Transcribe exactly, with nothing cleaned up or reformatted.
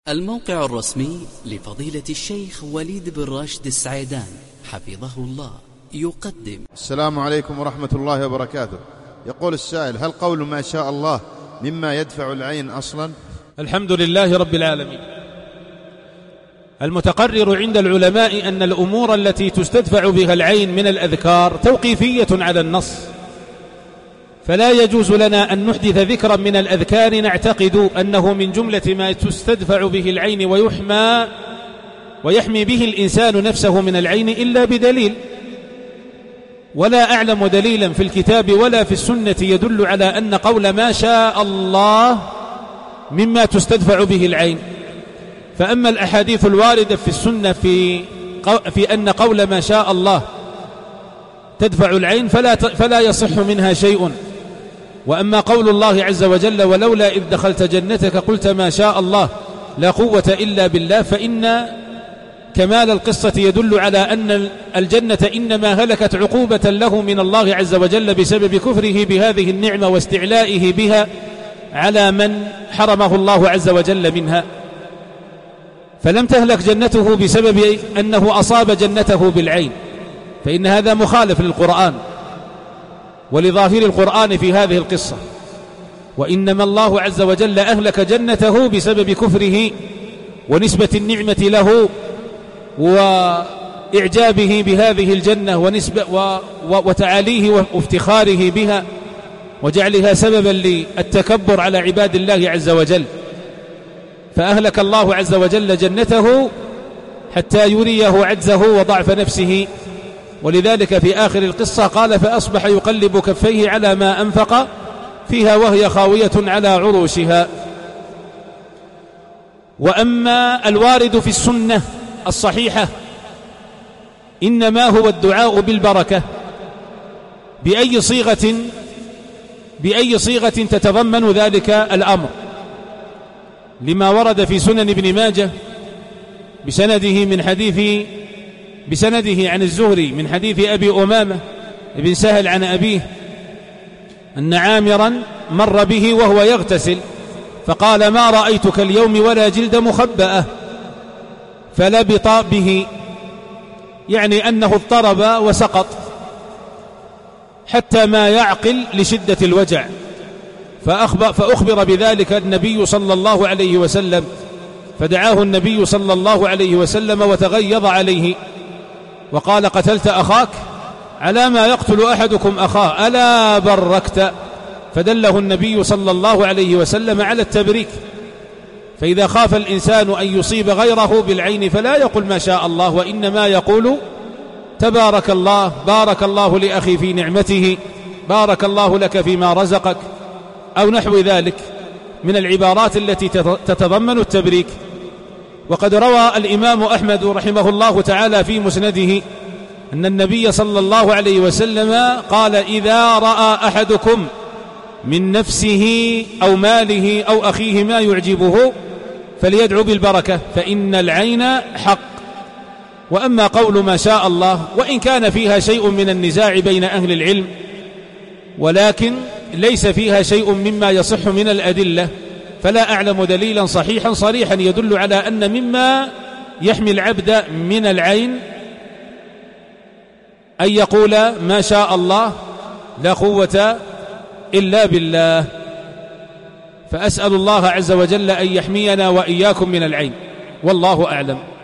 الموقع الرسمي لفضيلة الشيخ وليد بن راشد السعيدان حفظه الله يقدم. السلام عليكم ورحمة الله وبركاته. يقول السائل: هل قول ما شاء الله مما يدفع العين أصلا؟ الحمد لله رب العالمين. المتقرر عند العلماء أن الأمور التي تستدفع بها العين من الأذكار توقيفية على النص، فلا يجوز لنا أن نحدث ذكرا من الأذكار نعتقد أنه من جملة ما تستدفع به العين ويحمى ويحمي به الإنسان نفسه من العين إلا بدليل، ولا أعلم دليلا في الكتاب ولا في السنة يدل على أن قول ما شاء الله مما تستدفع به العين. فأما الأحاديث الواردة في السنة في, في أن قول ما شاء الله تدفع العين فلا, فلا يصح منها شيء. وأما قول الله عز وجل: ولولا إذ دخلت جنتك قلت ما شاء الله لا قوة إلا بالله، فإن كمال القصة يدل على أن الجنة إنما هلكت عقوبة له من الله عز وجل بسبب كفره بهذه النعمة واستعلائه بها على من حرمه الله عز وجل منها، فلم تهلك جنته بسبب أنه أصاب جنته بالعين، فإن هذا مخالف للقرآن ولظاهر القرآن في هذه القصة. وإنما الله عز وجل أهلك جنته بسبب كفره ونسبة النعمة له وإعجابه بهذه الجنة ونسبة و وتعاليه وافتخاره بها وجعلها سببا للتكبر على عباد الله عز وجل، فأهلك الله عز وجل جنته حتى يريه عجزه وضعف نفسه. ولذلك في آخر القصة قال: فأصبح يقلب كفيه على ما أنفق فيها وهي خاوية على عروشها. وأما الوارد في السنة الصحيحة إنما هو الدعاء بالبركة بأي صيغة بأي صيغة تتضمن ذلك الأمر، لما ورد في سنن ابن ماجه بسنده من حديث بسنده عن الزهري من حديث أبي أمامة بن سهل عن أبيه أن عامرا مر به وهو يغتسل فقال: ما رأيتك اليوم ولا جلد مخبأة، فلبط به، يعني أنه اضطرب وسقط حتى ما يعقل لشدة الوجع، فأخبر, فأخبر بذلك النبي صلى الله عليه وسلم، فدعاه النبي صلى الله عليه وسلم وتغيظ عليه وقال: قتلت أخاك؟ على ما يقتل أحدكم أخاه، ألا بركت؟ فدله النبي صلى الله عليه وسلم على التبريك. فإذا خاف الإنسان أن يصيب غيره بالعين فلا يقول ما شاء الله، وإنما يقول تبارك الله، بارك الله لأخي في نعمته، بارك الله لك فيما رزقك، أو نحو ذلك من العبارات التي تتضمن التبريك. وقد روى الإمام أحمد رحمه الله تعالى في مسنده أن النبي صلى الله عليه وسلم قال: إذا رأى أحدكم من نفسه أو ماله أو أخيه ما يعجبه فليدعو بالبركة فإن العين حق. وأما قول ما شاء الله وإن كان فيها شيء من النزاع بين أهل العلم، ولكن ليس فيها شيء مما يصح من الأدلة، فلا أعلم دليلا صحيحا صريحا يدل على أن مما يحمي العبد من العين أن يقول ما شاء الله لا قوة إلا بالله. فأسأل الله عز وجل أن يحمينا وإياكم من العين، والله أعلم.